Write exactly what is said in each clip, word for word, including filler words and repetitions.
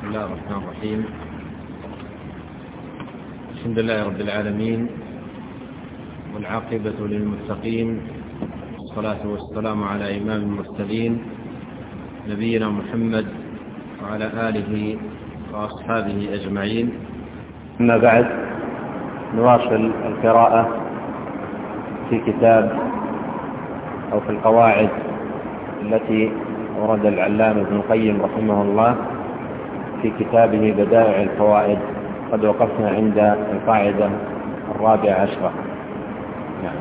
بسم الله الرحمن الرحيم. الحمد لله رب العالمين، والعاقبة للمتقين، والصلاة والسلام على إمام المرسلين نبينا محمد وعلى آله وأصحابه أجمعين. أما بعد، نواصل القراءة في كتاب أو في القواعد التي ورد العلامة ابن القيم رحمه الله في كتابه بدائع الفوائد. قد وقفنا عند القاعدة الرابعة عشرة. نعم.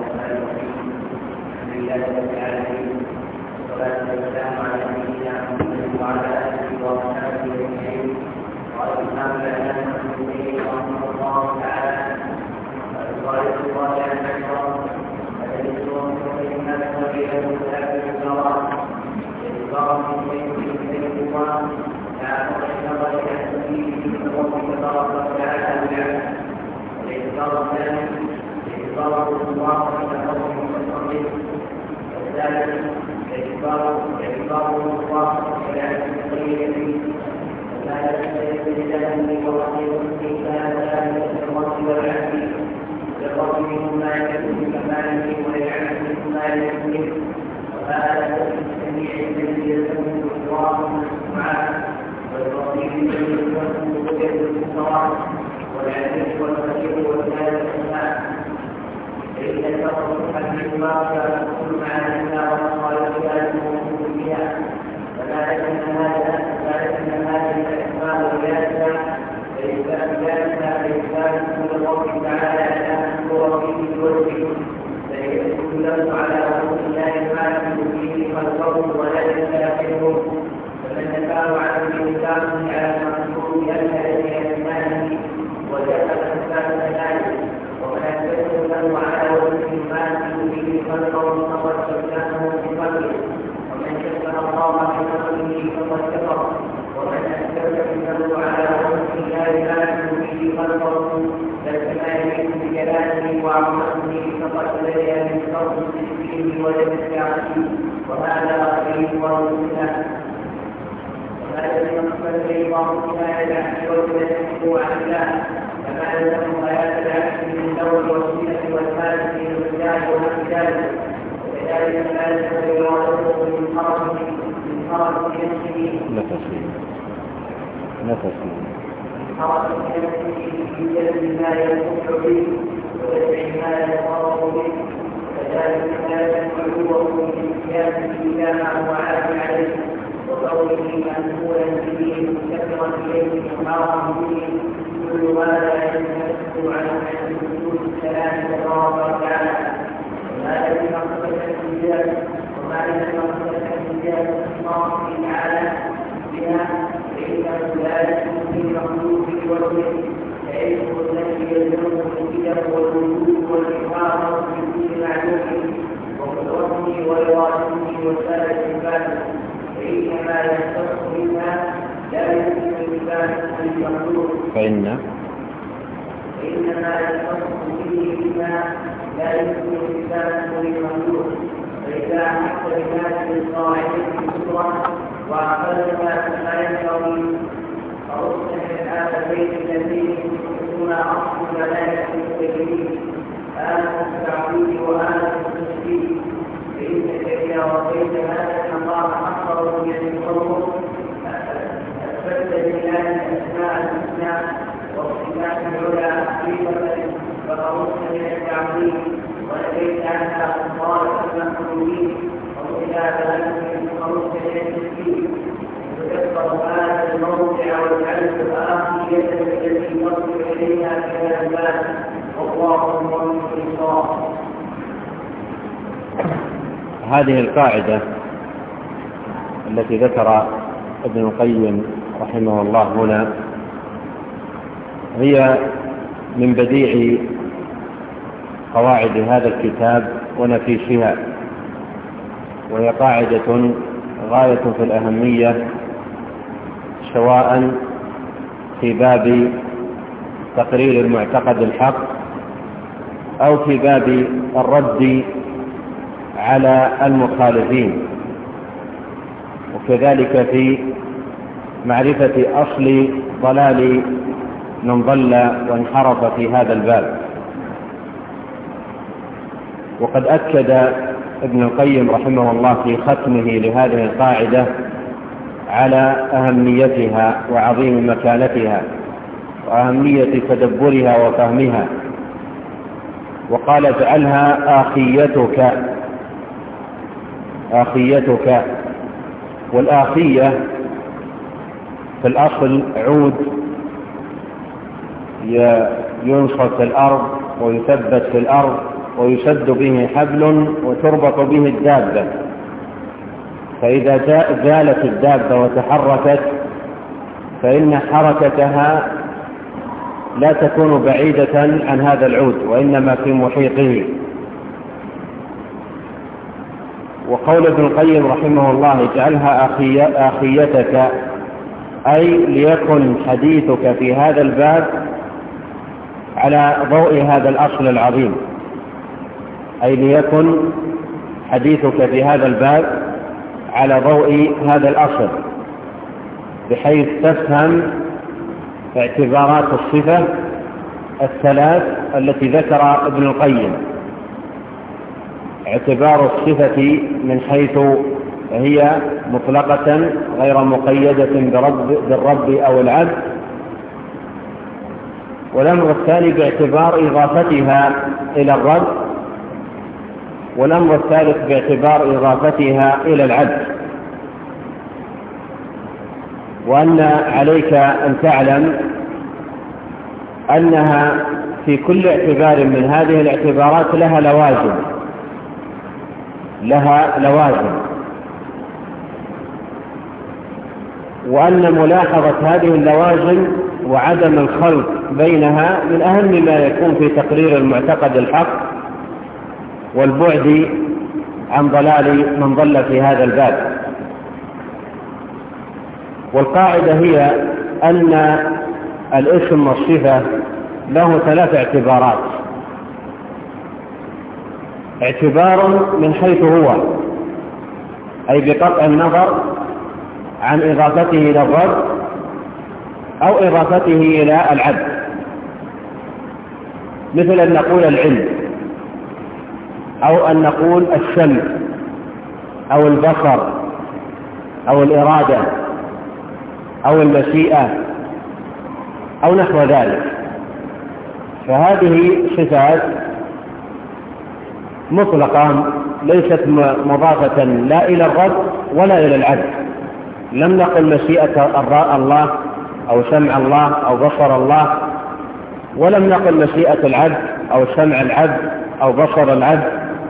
فإن هذه القاعدة التي ذكر ابن القيم رحمه الله هنا هي من بديع قواعد هذا الكتاب ونفيسها، وهي قاعدة غاية في الأهمية، سواء في باب تقرير المعتقد الحق أو في باب الرد على المخالفين، وكذلك في معرفة أصل ضلال من ضل وانحرف في هذا الباب. وقد أكد ابن القيم رحمه الله في ختمه لهذه القاعدة على أهميتها وعظيم مكانتها وأهمية تدبرها وفهمها، وقال: اجعلها آخيتك آخيتك. والآخية في الأصل عود ينصب في الأرض ويثبت في الأرض ويشد به حبل وتربط به الدابة، فإذا زالت الدابة وتحركت فإن حركتها لا تكون بعيدة عن هذا العود وإنما في محيطه. وقول ابن القيم رحمه الله: اجعلها آخيتك، أي ليكن حديثك في هذا الباب على ضوء هذا الأصل العظيم، أي ليكن حديثك في هذا الباب على ضوء هذا الأصل، بحيث تفهم اعتبارات الصفة الثلاث التي ذكر ابن القيم: اعتبار الصفة من حيث هي مطلقة غير مقيدة برب بالرب أو العبد، والأمر الثاني باعتبار إضافتها إلى الرب، والأمر الثالث باعتبار إضافتها إلى العبد. وأن عليك أن تعلم أنها في كل اعتبار من هذه الاعتبارات لها لوازم لها لوازم وأن ملاحظة هذه اللوازم وعدم الخلط بينها من أهم ما يكون في تقرير المعتقد الحق والبعد عن ضلال من ضل في هذا الباب. والقاعدة هي أن الاسم والصفة له ثلاث اعتبارات: اعتبار من حيث هو، أي بقطع النظر عن إضافته إلى الرب أو إضافته إلى العبد، مثل أن نقول العلم، أو أن نقول السمع، أو البصر، أو الإرادة، أو المشيئة، أو نحو ذلك. فهذه صفات مطلقة ليست مضافة لا إلى الرب ولا إلى العبد. لم نقل مشيئة الله أو سمع الله أو بصر الله، ولم نقل مشيئة العبد أو سمع العبد أو بصر العبد،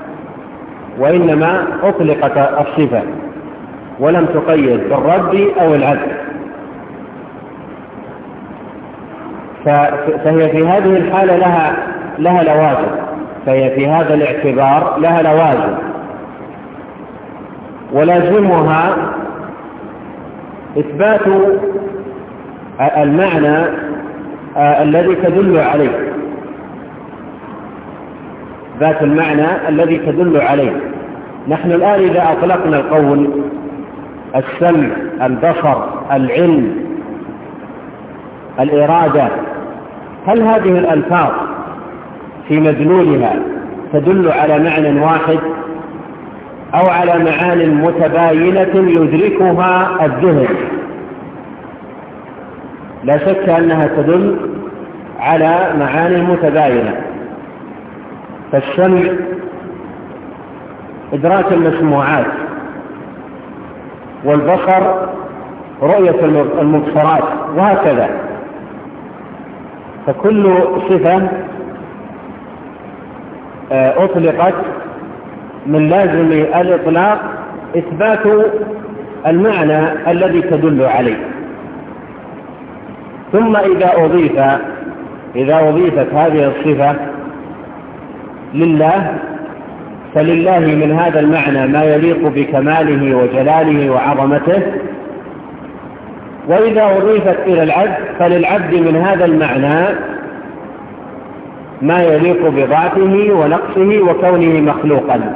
وإنما أطلقت الصفة ولم تقيد بالرب أو العبد. فهي في هذه الحالة لها لها لوازم، فهي في هذا الاعتبار لها لوازم، ولازمها إثبات المعنى الذي تدل عليه، ذات المعنى الذي تدل عليه. نحن الآن إذا أطلقنا القول السمع، البصر، العلم، الإرادة، هل هذه الألفاظ في مدلولها تدل على معنى واحد أو على معان متباينة يدركها الذهن؟ لا شك أنها تدل على معاني متباينة. فالسمع إدراك المسموعات، والبصر رؤية المبصرات، وهكذا. فكل صفة أطلقت من لازم الإطلاق إثبات المعنى الذي تدل عليه. ثم إذا أضيف إذا أضيفت هذه الصفة لله، فلله من هذا المعنى ما يليق بكماله وجلاله وعظمته. وإذا أضيفت إلى العبد فللعبد من هذا المعنى ما يليق بضعفه ونقصه وكونه مخلوقا.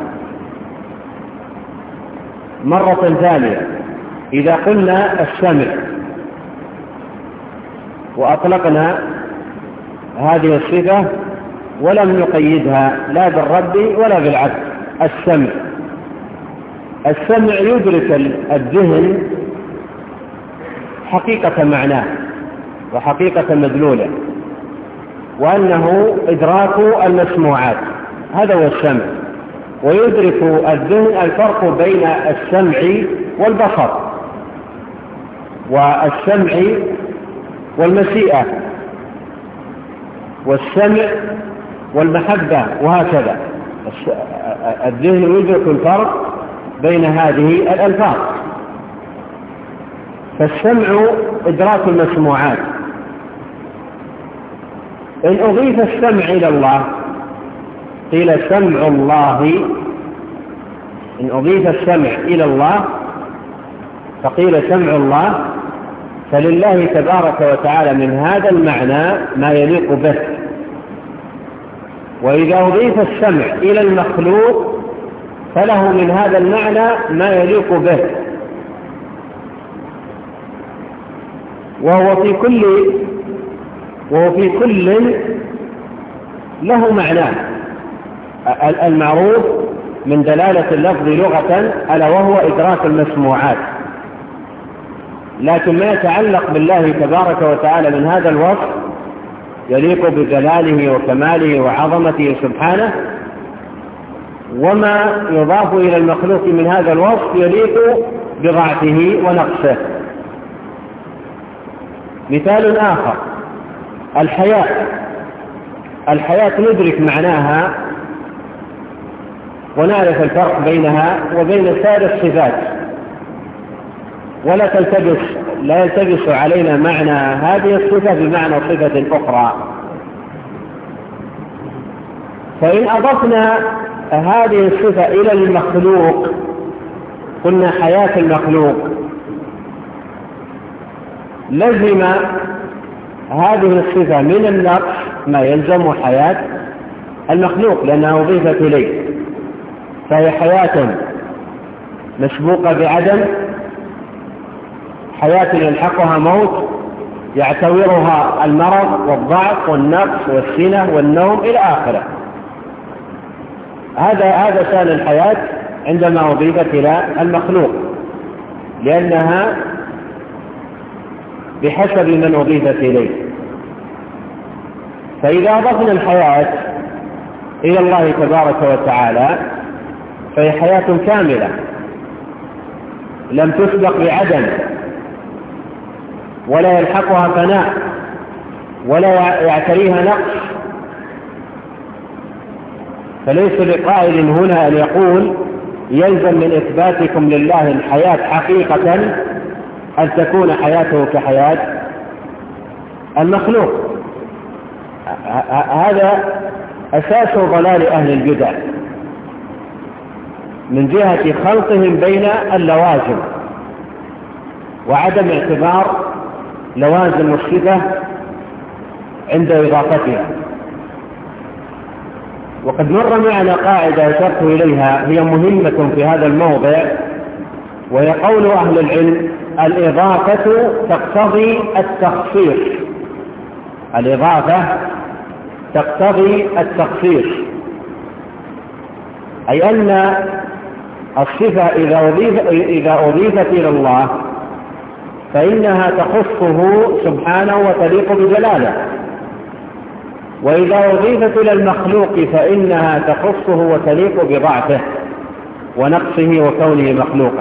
مرة ثانية، إذا قلنا السمع وأطلقنا هذه الصفة ولم نقيدها لا بالرب ولا بالعبد. السمع السمع يدرك الذهن حقيقة معناه وحقيقة مدلوله، وأنه إدراك المسموعات، هذا هو السمع. ويدرك الذهن الفرق بين السمع والبصر والسمع والمشيئة والسمع والمحبة، وهكذا الذهن يدرك الفرق بين هذه الألفاظ. فالسمع إدراك المسموعات. إن أضيف السمع إلى الله قيل سمع الله، إن أضيف السمع إلى الله فقيل سمع الله، فلله تبارك وتعالى من هذا المعنى ما يليق به. وإذا أضيف السمع إلى المخلوق فله من هذا المعنى ما يليق به، وهو في كل وهو في كل له معناه المعروف من دلالة اللفظ لغة، ألا وهو إدراك المسموعات. لكن ما يتعلق بالله تبارك وتعالى من هذا الوصف يليق بجلاله وكماله وعظمته سبحانه، وما يضاف إلى المخلوق من هذا الوصف يليق بضعفه ونقصه. مثال آخر الحياة. الحياة ندرك معناها ونعرف الفرق بينها وبين سائر الصفات، ولا تلتبس لا يلتبس علينا معنى هذه الصفة بمعنى صفة أخرى. فإن أضفنا هذه الصفة إلى المخلوق قلنا حياة المخلوق، لزم هذه الصفة من النقص ما يلزم حياة المخلوق لأنها أضيفت إليه، فهي حياة مسبوقة بعدم، حياة يلحقها موت يعتورها المرض والضعف والنقص والسنة والنوم إلى آخره. هذا هذا شأن الحياة عندما أضيفت إلى المخلوق، لأنها بحسب من أضيفت إليه. فإذا أضفنا الحياة إلى الله تبارك وتعالى فهي حياة كاملة لم تسبق بعدم، ولا يلحقها فناء، ولا يعتريها نقص. فليس لقائل هنا أن يقول يلزم من إثباتكم لله الحياة حقيقة أن تكون حياته كحياة المخلوق. هذا أساس ضلال أهل البدع من جهة خلطهم بين اللوازم وعدم اعتبار لوازم الصفة عند إضافتها. وقد مر معنا قاعدة أشرت إليها هي مهمة في هذا الموضع، وهي قول أهل العلم: الإضافة تقتضي التخصيص. الإضافة تقتضي التخصيص، أي أن الصفة إذا أضيف إذا أضيفت إلى الله فإنها تخصه سبحانه وتليق بجلاله، وإذا أضيفت إلى المخلوق فإنها تخصه وتليق بضعفه ونقصه وكونه مخلوقا.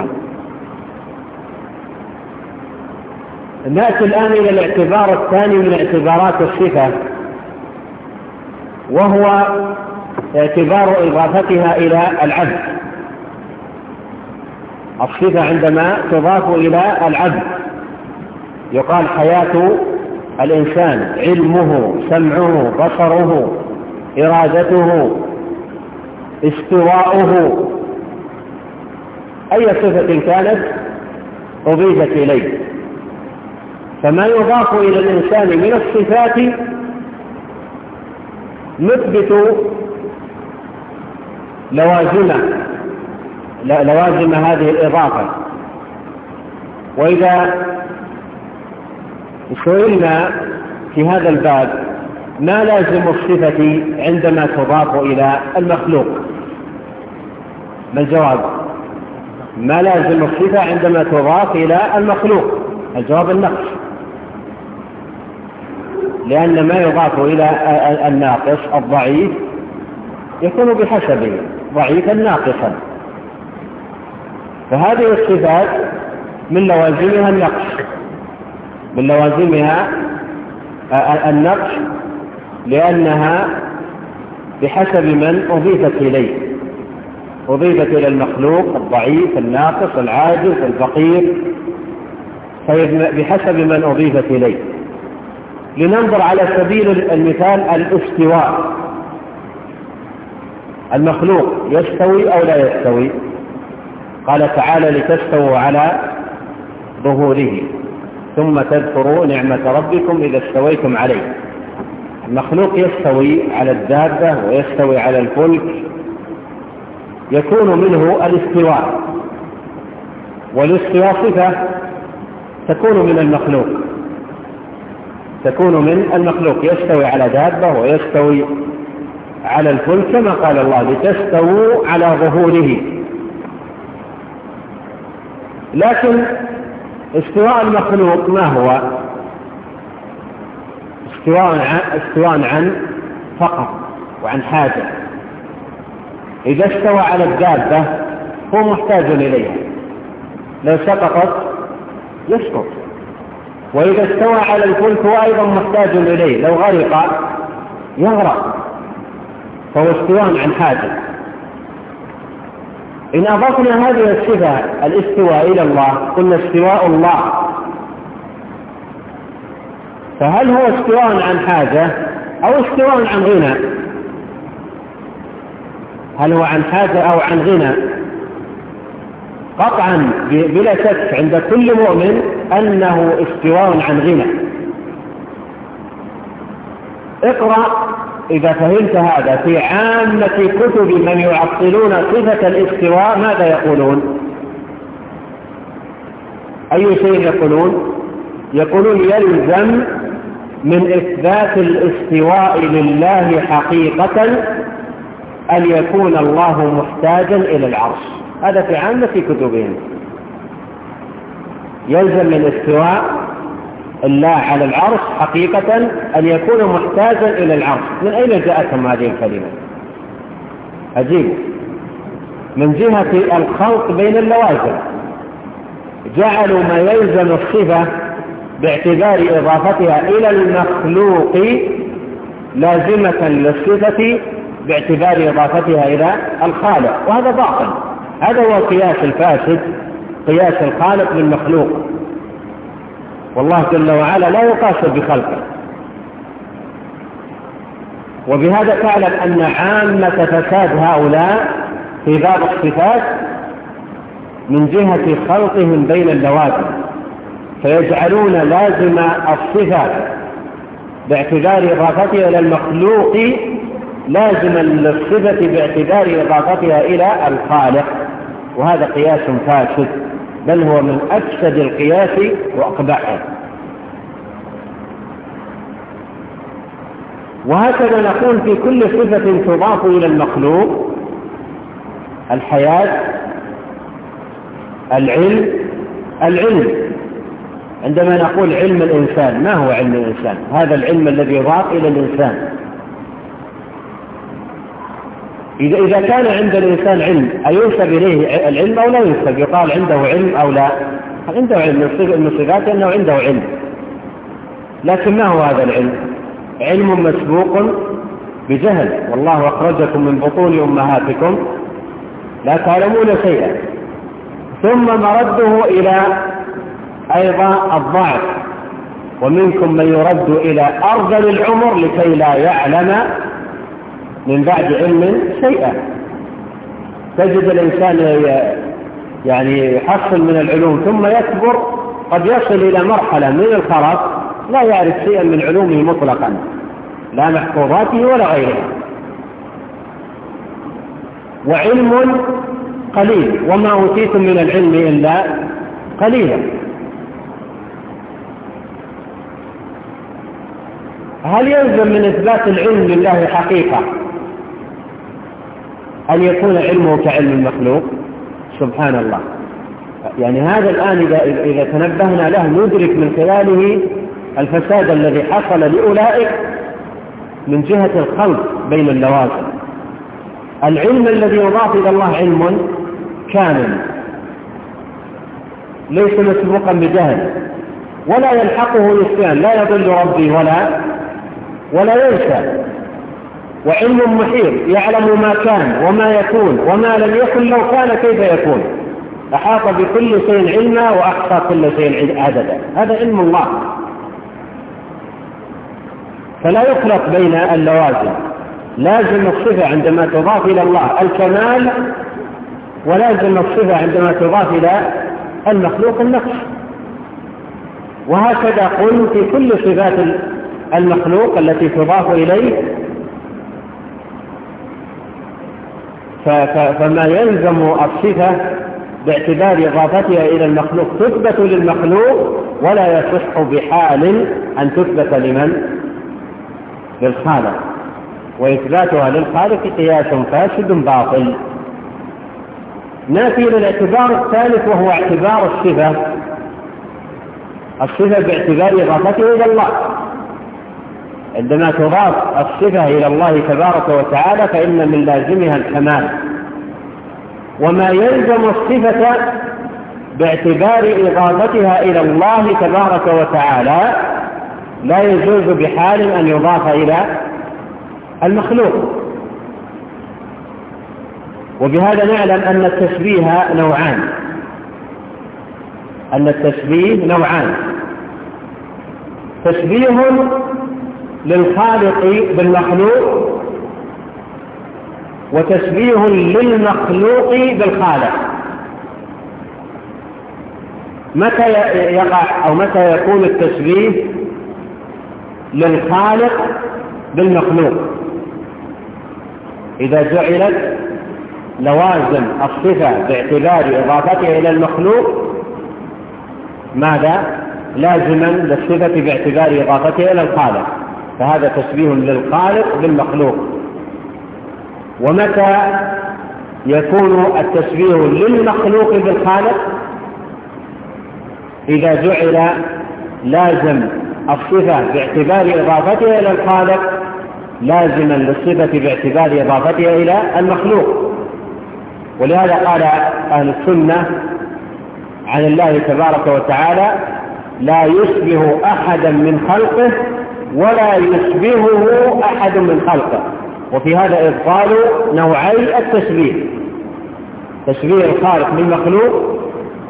نأتي الآن إلى الاعتبار الثاني من اعتبارات الصفة، وهو اعتبار إضافتها إلى العبد. الصفة عندما تضاف إلى العبد يقال حياة الإنسان، علمه، سمعه، بصره، إرادته، استواؤه، أي صفة كانت أضيفت إليه. فما يضاف إلى الإنسان من الصفات نثبت لوازمه لوازم هذه الإضافة. وإذا سئلنا في هذا الباب ما لازم الصفة عندما تضاف إلى المخلوق؟ ما الجواب؟ ما لازم الصفة عندما تضاف إلى المخلوق؟ الجواب النقص، لأن ما يضاف إلى الناقص الضعيف يكون بحسبه ضعيفا ناقصا، فهذه الصفات من لوازمها النقص، من لوازمها النقص لأنها بحسب من أضيفت إليه، أضيفت إلى المخلوق الضعيف الناقص العاجز الفقير، بحسب من أضيفت إليه. لننظر على سبيل المثال الاستواء، المخلوق يستوي أو لا يستوي؟ قال تعالى لتستووا على ظهوره ثم تذكروا نعمة ربكم إذا استويتم عليه. المخلوق يستوي على الدابة ويستوي على الفلك، يكون منه الاستواء، والاستواء صفة تكون من المخلوق، تكون من المخلوق، يستوي على دابة ويستوي على الفلك كما قال الله لتستووا على ظهوره. لكن استواء المخلوق ما هو؟ استواء عن, استواء عن فقط وعن حاجة. إذا استوى على الدابة هو محتاج إليها، لو سقطت يسقط، وإذا استوى على الفلك هو أيضا محتاج إليه، لو غرق يغرق، فهو استواء عن حاجة. إن أضفنا هذه الصفة الاستواء إلى الله قلنا استواء الله، فهل هو استواء عن حاجة أو استواء عن غنى؟ هل هو عن حاجة أو عن غنى؟ قطعا بلا شك عند كل مؤمن أنه استواء عن غنى. اقرأ إذا فهمت هذا في عامة كتب من يعطلون صفة الاستواء ماذا يقولون؟ أي شيء يقولون؟ يقولون يلزم من إثبات الاستواء لله حقيقة أن يكون الله محتاجا إلى العرش. هذا في عامة كتبهم، يلزم من استواء الله على العرش حقيقة أن يكون محتاجا إلى العرش. من أين جاءتهم هذه الكلمة؟ عجيب، من جهة الخلط بين اللوازم، جعلوا ما يلزم الصفة باعتبار إضافتها إلى المخلوق لازمة للصفة باعتبار إضافتها إلى الخالق، وهذا باطل. هذا هو قياس الفاسد، قياس الخالق بالمخلوق، والله جل وعلا لا يقاس بخلقه. وبهذا تعلم أن عامة فساد هؤلاء في باب الصفات من جهة خلطهم بين اللوازم، فيجعلون لازم الصفة باعتبار إضافتها إلى المخلوق لازما للصفة باعتبار إضافتها إلى الخالق، وهذا قياس فاسد، بل هو من أفسد القياس وأقبحه. وهكذا نقول في كل صفة تضاف إلى المخلوق: الحياة، العلم. العلم عندما نقول علم الإنسان، ما هو علم الإنسان؟ هذا العلم الذي يضاف إلى الإنسان. إذا إذا كان عند الإنسان علم أينسب إليه العلم أو لا ينسب؟ يقال عنده علم أو لا؟ عنده علم، من صفاته أنه عنده علم، لكن ما هو هذا العلم؟ علم مسبوق بجهل، والله أخرجكم من بطون أمهاتكم لا تعلمون شيئا، ثم مرده إلى أيضا الضعف، ومنكم من يرد إلى أرذل العمر لكي لا يعلم من بعد علم شيئا. تجد الإنسان يعني يحصل من العلوم ثم يكبر، قد يصل إلى مرحلة من الخرف لا يعرف شيئا من علومه مطلقا، لا محفوظاته ولا غيرها. وعلم قليل، وما أوتيتم من العلم إلا قليلا. هل يلزم من إثبات العلم لله حقيقة أن يكون علمه كعلم المخلوق؟ سبحان الله. يعني هذا الآن إذا, إذا تنبهنا له ندرك من خلاله الفساد الذي حصل لأولئك من جهة الخلط بين اللوازم. العلم الذي يضاف إلى الله علم كامل ليس مسبوقا بجهل ولا يلحقه نسيان، لا يضل ربي ولا ولا ينسى، وعلم محيط يعلم ما كان وما يكون وما لم يكن لو كان كيف يكون، أحاط بكل شيء علما وأحصى كل شيء عددا. هذا علم الله. فلا يخلط بين اللوازم. لازم الصفة عندما تضاف إلى الله الكمال، ولازم الصفة عندما تضاف إلى المخلوق النقص. وهكذا قل في كل صفات المخلوق التي تضاف إليه. فما يلزم الصفة باعتبار إضافتها إلى المخلوق تثبت للمخلوق، ولا يصح بحال أن تثبت لمن؟ للخالق. وإثباتها للخالق قياس فاسد باطل. نأتي إلى الاعتبار الثالث وهو اعتبار الصفة الصفة باعتبار إضافتها إلى الله. عندما تضاف الصفة إلى الله تبارك وتعالى فإن من لازمها الكمال. وما يلزم الصفة باعتبار إضافتها إلى الله تبارك وتعالى لا يجوز بحال أن يضاف إلى المخلوق. وبهذا نعلم أن التشبيه نوعان أن التشبيه نوعان تشبيه للخالق بالمخلوق، وتشبيه للمخلوق بالخالق. متى يقع أو متى يكون التشبيه للخالق بالمخلوق؟ إذا جعلت لوازم الصفة باعتبار إضافتها إلى المخلوق ماذا؟ لازما للصفة باعتبار إضافتها إلى الخالق، فهذا تشبيه للخالق بالمخلوق. ومتى يكون التشبيه للمخلوق بالخالق؟ إذا جعل لازم الصفة باعتبار إضافتها إلى الخالق لازما للصفة باعتبار إضافتها إلى المخلوق. ولهذا قال أهل السنة عن الله تبارك وتعالى: لا يشبه أحدا من خلقه ولا يشبهه أحد من خلقه. وفي هذا إبطال نوعي التشبيه: تشبيه الخالق بالمخلوق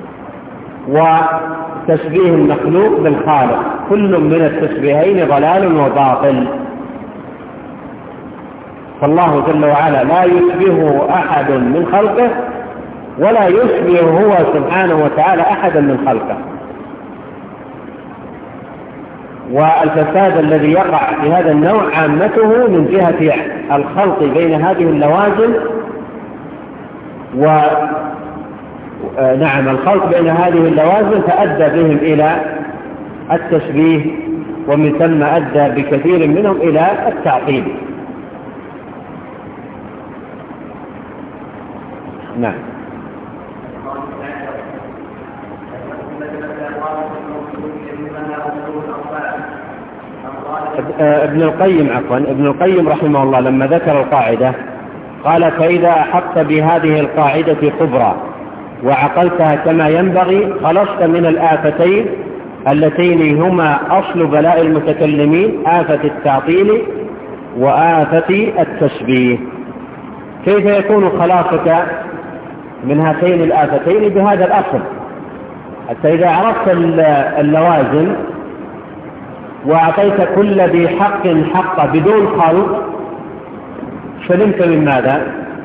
وتشبيه المخلوق بالخالق. كل من التشبيهين ضلال وباطل. فالله جل وعلا لا يشبهه أحد من خلقه ولا يشبه هو سبحانه وتعالى أحدا من خلقه. والفساد الذي يقع في هذا النوع عامته من جهة الخلط بين هذه اللوازم، ونعم الخلط بين هذه اللوازم فأدى بهم إلى التشبيه، ومن ثم أدى بكثير منهم إلى التعطيل. نعم. ابن القيم عفوا ابن القيم رحمه الله لما ذكر القاعدة قال: فإذا أحطت بهذه القاعدة كبرى وعقلتها كما ينبغي خلصت من الآفتين اللتين هما أصل بلاء المتكلمين: آفة التعطيل وآفة التشبيه. كيف يكون خلاصك من هاتين الآفتين؟ بهذا الأصل. حتى إذا عرفت اللوازم وأعطيت كل ذي حق حقه بدون خلط سلمت من ماذا؟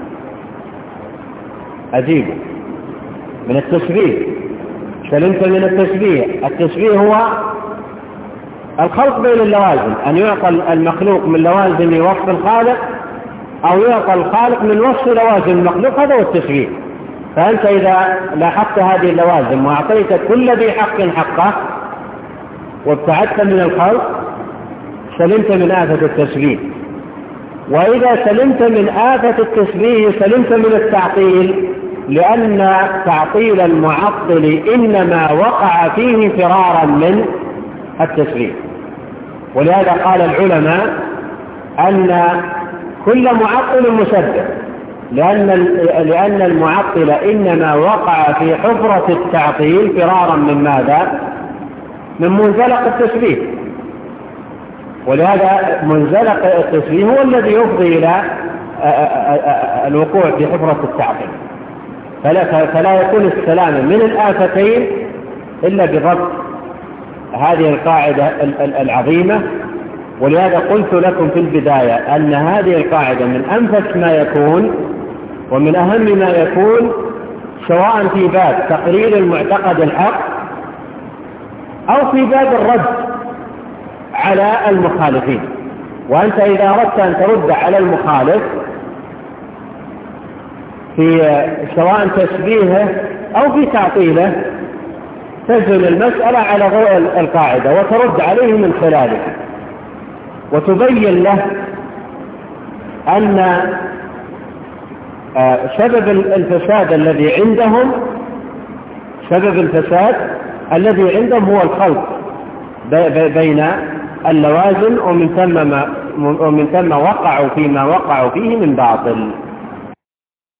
أجيب من التشبيه. سلمت من التشبيه. التشبيه هو الخلط بين اللوازم، أن يعطى المخلوق من لوازم وصف الخالق أو يعطى الخالق من وصف لوازم المخلوق. هذا هو التشبيه. فأنت إذا لاحظت هذه اللوازم وأعطيت كل ذي حق حقه وابتعدت من الخلق سلمت من آفة التشبيه. وإذا سلمت من آفة التشبيه سلمت من التعطيل، لأن تعطيل المعطل إنما وقع فيه فرارا من التشبيه. ولهذا قال العلماء أن كل معطل مشبه، لأن لأن المعطل إنما وقع في حفرة التعطيل فرارا من ماذا؟ من منزلق التشبيه. ولهذا منزلق التشبيه هو الذي يفضي إلى الوقوع في حفرة التعطيل. فلا, فلا يكون السلام من الآفتين إلا بضبط هذه القاعدة العظيمة. ولهذا قلت لكم في البداية أن هذه القاعدة من أنفس ما يكون ومن أهم ما يكون، سواء في باب تقرير المعتقد الحق أو في باب الرد على المخالفين. وأنت إذا أردت أن ترد على المخالف في سواء تشبيهه أو في تعطيله تجعل المسألة على ضوء القاعدة وترد عليه من خلالها، وتبين له أن سبب الفساد الذي عندهم سبب الفساد الذي عندهم هو الخلط بين اللوازم، ومن ثم ومن ثم وقعوا فيما وقعوا فيه من باطل.